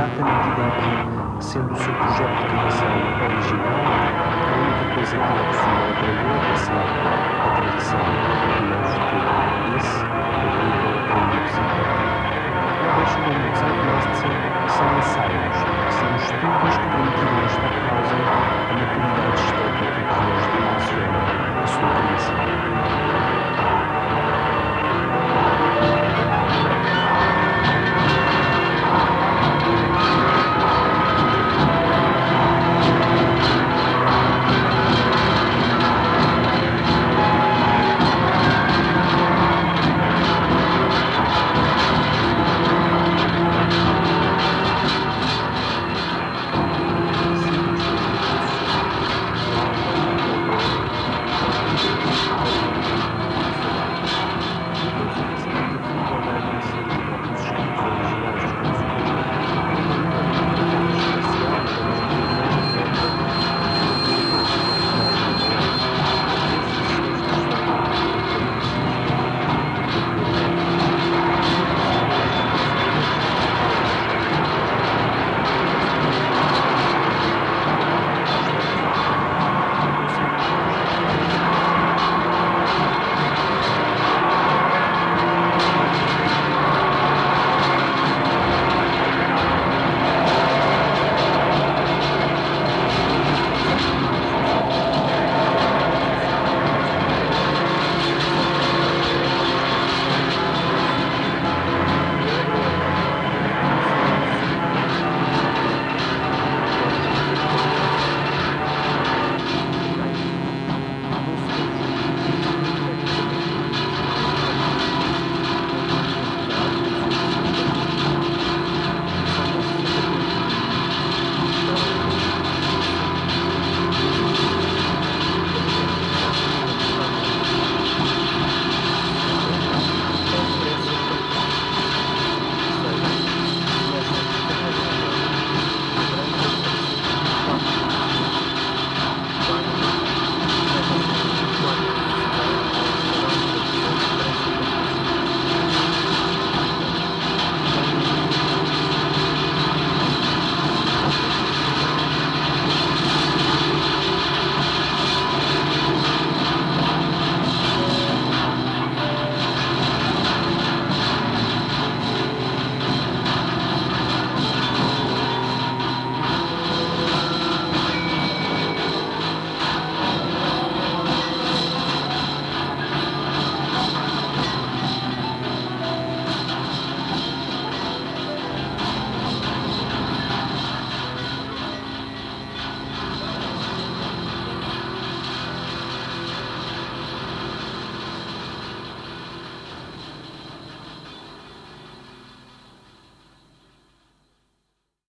exatamente idêntico, sendo o seu projeto de criação original. A única coisa que é possível para ele é ser a direção do meu futuro. Esse é o nível da minha psicologia. O Oberschule Zeitmeister são ensaios, são estudos que permitiram esta causa a maturidade estética que hoje dimensiona a sua criação.